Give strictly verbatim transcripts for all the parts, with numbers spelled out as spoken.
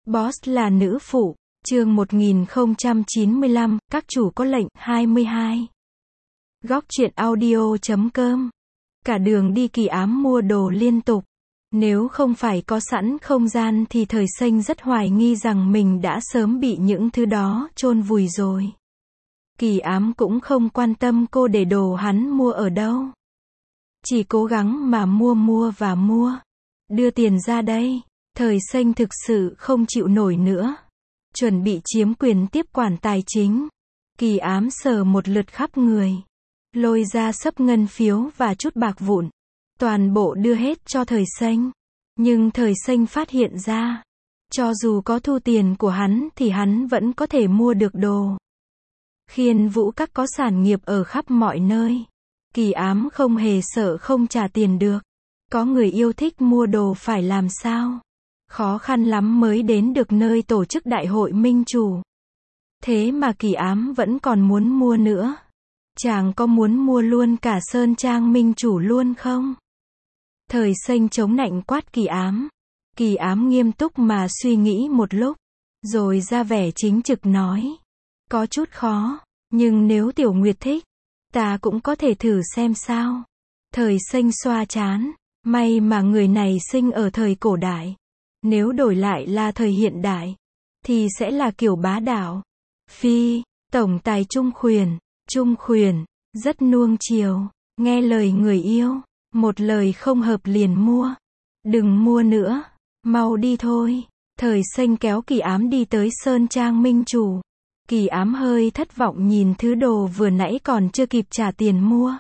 Boss là nữ phụ, chương một nghìn không trăm chín mươi lăm, các chủ có lệnh, hai mươi hai. Góc truyện audio chấm com. Cả đường đi Kỳ Ám mua đồ liên tục. Nếu không phải có sẵn không gian thì Thời Xanh rất hoài nghi rằng mình đã sớm bị những thứ đó chôn vùi rồi. Kỳ Ám cũng không quan tâm cô để đồ hắn mua ở đâu. Chỉ cố gắng mà mua mua và mua. Đưa tiền ra đây. Thời Xanh thực sự không chịu nổi nữa. Chuẩn bị chiếm quyền tiếp quản tài chính. Kỳ Ám sờ một lượt khắp người. Lôi ra xấp ngân phiếu và chút bạc vụn. Toàn bộ đưa hết cho Thời Xanh. Nhưng Thời Xanh phát hiện ra. Cho dù có thu tiền của hắn thì hắn vẫn có thể mua được đồ. Khiên Vũ Các có sản nghiệp ở khắp mọi nơi. Kỳ Ám không hề sợ không trả tiền được. Có người yêu thích mua đồ phải làm sao? Khó khăn lắm mới đến được nơi tổ chức đại hội minh chủ. Thế mà Kỳ Ám vẫn còn muốn mua nữa. Chàng có muốn mua luôn cả Sơn Trang minh chủ luôn không? Thời Xanh chống nạnh quát Kỳ Ám. Kỳ Ám nghiêm túc mà suy nghĩ một lúc. Rồi ra vẻ chính trực nói. Có chút khó. Nhưng nếu Tiểu Nguyệt thích, ta cũng có thể thử xem sao. Thời Xanh xoa trán. May mà người này sinh ở thời cổ đại. Nếu đổi lại là thời hiện đại, thì sẽ là kiểu bá đạo. Phi, tổng tài Trung Khuyển, Trung Khuyển, rất nuông chiều, nghe lời người yêu, một lời không hợp liền mua. Đừng mua nữa, mau đi thôi. Thời Xanh kéo Kỳ Ám đi tới Sơn Trang minh chủ. Kỳ Ám hơi thất vọng nhìn thứ đồ vừa nãy còn chưa kịp trả tiền mua.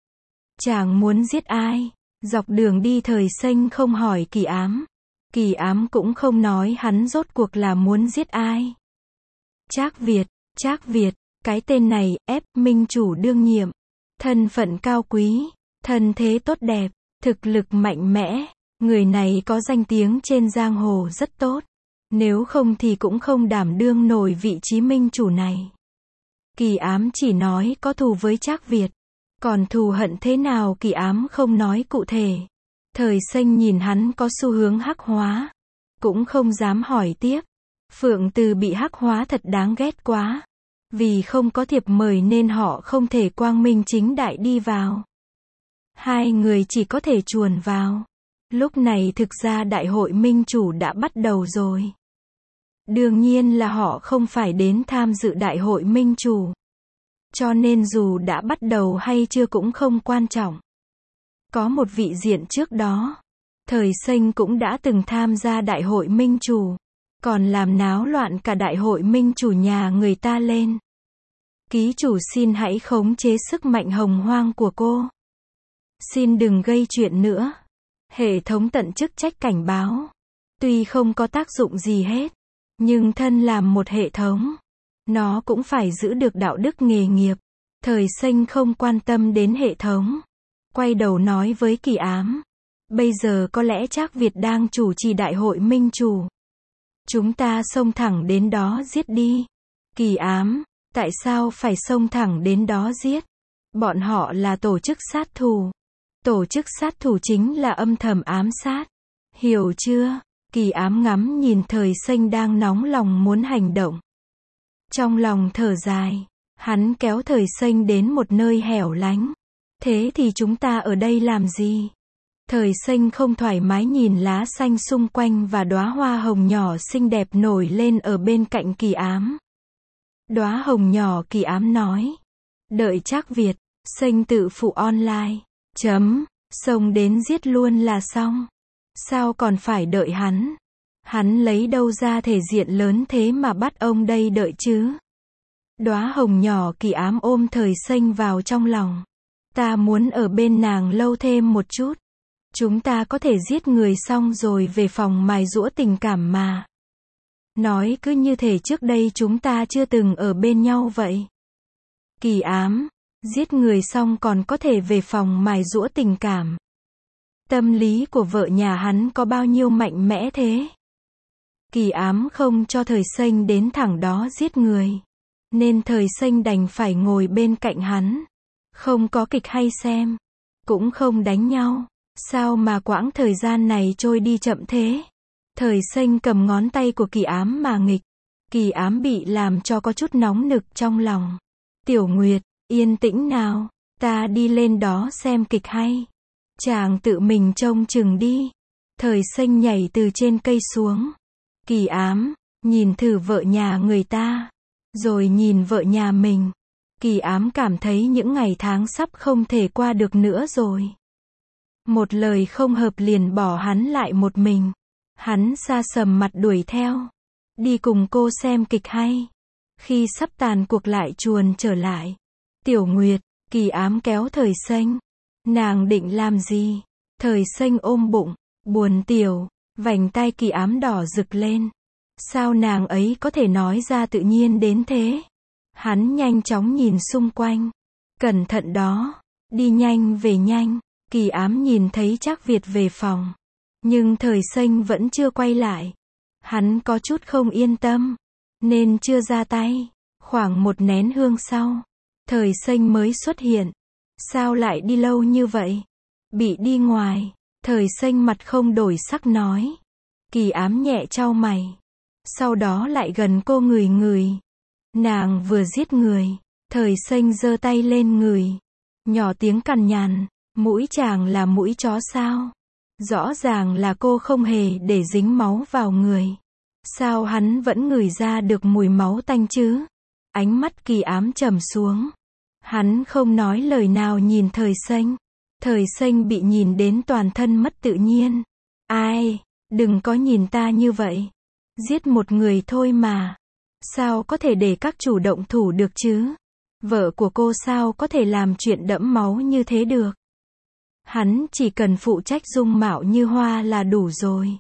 Chàng muốn giết ai? Dọc đường đi Thời Xanh không hỏi Kỳ Ám. Kỳ Ám cũng không nói hắn rốt cuộc là muốn giết ai. Trác Việt, Trác Việt, cái tên này, ép, minh chủ đương nhiệm. Thân phận cao quý, thân thế tốt đẹp, thực lực mạnh mẽ. Người này có danh tiếng trên giang hồ rất tốt. Nếu không thì cũng không đảm đương nổi vị trí minh chủ này. Kỳ Ám chỉ nói có thù với Trác Việt. Còn thù hận thế nào Kỳ Ám không nói cụ thể. Thời Xanh nhìn hắn có xu hướng hắc hóa. Cũng không dám hỏi tiếp. Phượng Từ bị hắc hóa thật đáng ghét quá. Vì không có thiệp mời nên họ không thể quang minh chính đại đi vào. Hai người chỉ có thể chuồn vào. Lúc này thực ra đại hội minh chủ đã bắt đầu rồi. Đương nhiên là họ không phải đến tham dự đại hội minh chủ. Cho nên dù đã bắt đầu hay chưa cũng không quan trọng. Có một vị diện trước đó. Thời Xanh cũng đã từng tham gia đại hội minh chủ. Còn làm náo loạn cả đại hội minh chủ nhà người ta lên. Ký chủ xin hãy khống chế sức mạnh hồng hoang của cô. Xin đừng gây chuyện nữa. Hệ thống tận chức trách cảnh báo. Tuy không có tác dụng gì hết. Nhưng thân làm một hệ thống. Nó cũng phải giữ được đạo đức nghề nghiệp. Thời Xanh không quan tâm đến hệ thống. Quay đầu nói với Kỳ Ám. Bây giờ có lẽ Trác Việt đang chủ trì đại hội minh chủ. Chúng ta xông thẳng đến đó giết đi. Kỳ Ám, tại sao phải xông thẳng đến đó giết? Bọn họ là tổ chức sát thủ. Tổ chức sát thủ chính là âm thầm ám sát. Hiểu chưa? Kỳ Ám ngắm nhìn Thời Xanh đang nóng lòng muốn hành động. Trong lòng thở dài, hắn kéo Thời Xanh đến một nơi hẻo lánh. Thế thì chúng ta ở đây làm gì? Thời Xanh không thoải mái nhìn lá xanh xung quanh và đóa hoa hồng nhỏ xinh đẹp nổi lên ở bên cạnh Kỳ Ám. Đóa hồng nhỏ Kỳ Ám nói. Đợi Trác Việt, Xanh tự phụ online. Chấm, xông đến giết luôn là xong. Sao còn phải đợi hắn? Hắn lấy đâu ra thể diện lớn thế mà bắt ông đây đợi chứ? Đóa hồng nhỏ Kỳ Ám ôm Thời Xanh vào trong lòng. Ta muốn ở bên nàng lâu thêm một chút. Chúng ta có thể giết người xong rồi về phòng mài giũa tình cảm mà. Nói cứ như thể trước đây chúng ta chưa từng ở bên nhau vậy. Kỳ Ám, giết người xong còn có thể về phòng mài giũa tình cảm. Tâm lý của vợ nhà hắn có bao nhiêu mạnh mẽ thế? Kỳ Ám không cho Thời Xanh đến thẳng đó giết người. Nên Thời Xanh đành phải ngồi bên cạnh hắn. Không có kịch hay xem. Cũng không đánh nhau. Sao mà quãng thời gian này trôi đi chậm thế? Thời xanh cầm ngón tay của Kỳ Ám mà nghịch. Kỳ Ám bị làm cho có chút nóng nực trong lòng. Tiểu Nguyệt, yên tĩnh nào, ta đi lên đó xem kịch hay. Chàng tự mình trông chừng đi. Thời xanh nhảy từ trên cây xuống. Kỳ Ám, nhìn thử vợ nhà người ta, rồi nhìn vợ nhà mình. Kỳ Ám cảm thấy những ngày tháng sắp không thể qua được nữa rồi. Một lời không hợp liền bỏ hắn lại một mình. Hắn sa sầm mặt đuổi theo. Đi cùng cô xem kịch hay. Khi sắp tàn cuộc lại chuồn trở lại. Tiểu Nguyệt, Kỳ Ám kéo Thời xanh. Nàng định làm gì? Thời xanh ôm bụng, buồn tiểu, vành tai Kỳ Ám đỏ rực lên. Sao nàng ấy có thể nói ra tự nhiên đến thế? Hắn nhanh chóng nhìn xung quanh. Cẩn thận đó, đi nhanh về nhanh. Kỳ Ám nhìn thấy Trác Việt về phòng. Nhưng Thời xanh vẫn chưa quay lại. Hắn có chút không yên tâm, nên chưa ra tay. Khoảng một nén hương sau, Thời xanh mới xuất hiện. Sao lại đi lâu như vậy? Bị đi ngoài. Thời xanh mặt không đổi sắc nói. Kỳ Ám nhẹ chau mày. Sau đó lại gần cô ngửi ngửi. Nàng vừa giết người. Thời xanh giơ tay lên ngửi. Nhỏ tiếng cằn nhằn. Mũi chàng là mũi chó sao? Rõ ràng là cô không hề để dính máu vào người. Sao hắn vẫn ngửi ra được mùi máu tanh chứ? Ánh mắt Kỳ Ám trầm xuống. Hắn không nói lời nào nhìn Thời xanh. Thời xanh bị nhìn đến toàn thân mất tự nhiên. Ai, đừng có nhìn ta như vậy. Giết một người thôi mà. Sao có thể để các chủ động thủ được chứ? Vợ của cô sao có thể làm chuyện đẫm máu như thế được? Hắn chỉ cần phụ trách dung mạo như hoa là đủ rồi.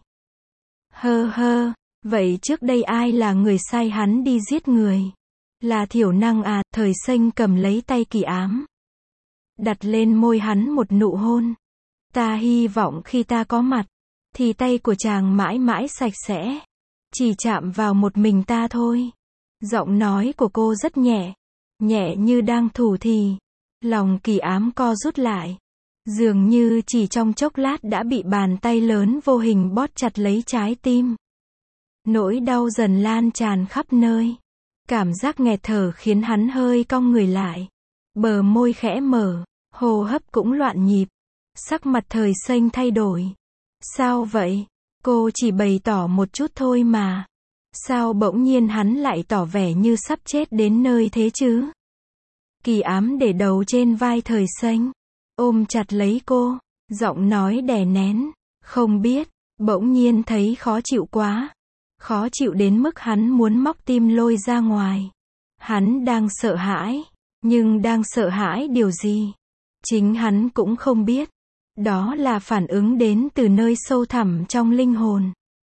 Hơ hơ, vậy trước đây ai là người sai hắn đi giết người? Là Thiểu Năng à? Thời xanh cầm lấy tay Kỳ Ám. Đặt lên môi hắn một nụ hôn. Ta hy vọng khi ta có mặt, thì tay của chàng mãi mãi sạch sẽ. Chỉ chạm vào một mình ta thôi. Giọng nói của cô rất nhẹ. Nhẹ như đang thủ thỉ. Lòng Kỳ Ám co rút lại. Dường như chỉ trong chốc lát đã bị bàn tay lớn vô hình bóp chặt lấy trái tim. Nỗi đau dần lan tràn khắp nơi. Cảm giác nghẹt thở khiến hắn hơi cong người lại. Bờ môi khẽ mở, hô hấp cũng loạn nhịp. Sắc mặt Thời xanh thay đổi. Sao vậy? Cô chỉ bày tỏ một chút thôi mà. Sao bỗng nhiên hắn lại tỏ vẻ như sắp chết đến nơi thế chứ? Kỳ Ám để đầu trên vai Thời xanh, ôm chặt lấy cô, giọng nói đè nén. Không biết, bỗng nhiên thấy khó chịu quá. Khó chịu đến mức hắn muốn móc tim lôi ra ngoài. Hắn đang sợ hãi. Nhưng đang sợ hãi điều gì? Chính hắn cũng không biết. Đó là phản ứng đến từ nơi sâu thẳm trong linh hồn.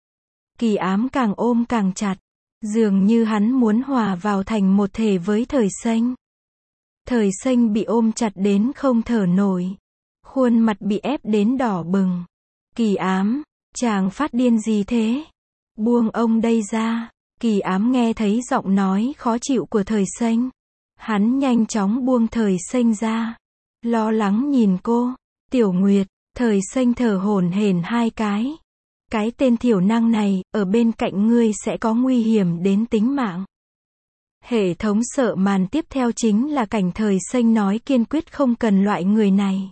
Kỳ Ám càng ôm càng chặt. Dường như hắn muốn hòa vào thành một thể với Thời xanh. Thời xanh bị ôm chặt đến không thở nổi. Khuôn mặt bị ép đến đỏ bừng. Kỳ Ám, chàng phát điên gì thế? Buông ông đây ra. Kỳ Ám nghe thấy giọng nói khó chịu của Thời xanh. Hắn nhanh chóng buông Thời xanh ra. Lo lắng nhìn cô. Tiểu Nguyệt, Thời xanh thở hổn hển hai cái. Cái tên Thiểu Năng này, ở bên cạnh ngươi sẽ có nguy hiểm đến tính mạng. Hệ thống sợ màn tiếp theo chính là cảnh Thời xanh nói kiên quyết không cần loại người này.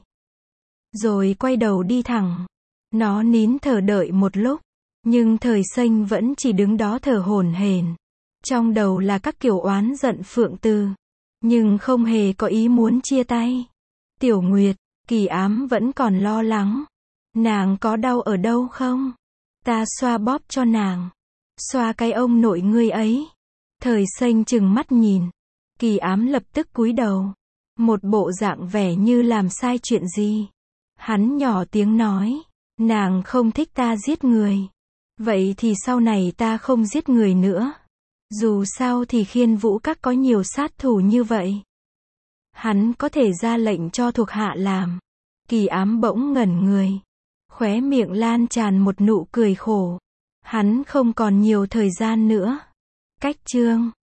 Rồi quay đầu đi thẳng. Nó nín thở đợi một lúc. Nhưng Thời xanh vẫn chỉ đứng đó thở hổn hển. Trong đầu là các kiểu oán giận phượng từ. Nhưng không hề có ý muốn chia tay. Tiểu Nguyệt, Kỳ Ám vẫn còn lo lắng. Nàng có đau ở đâu không? Ta xoa bóp cho nàng. Xoa cái ông nội ngươi ấy. Thời xanh chừng mắt nhìn. Kỳ Ám lập tức cúi đầu. Một bộ dạng vẻ như làm sai chuyện gì. Hắn nhỏ tiếng nói. Nàng không thích ta giết người. Vậy thì sau này ta không giết người nữa. Dù sao thì Khiên Vũ Các có nhiều sát thủ như vậy. Hắn có thể ra lệnh cho thuộc hạ làm. Kỳ Ám bỗng ngẩn người. Khóe miệng lan tràn một nụ cười khổ. Hắn không còn nhiều thời gian nữa. Cách chương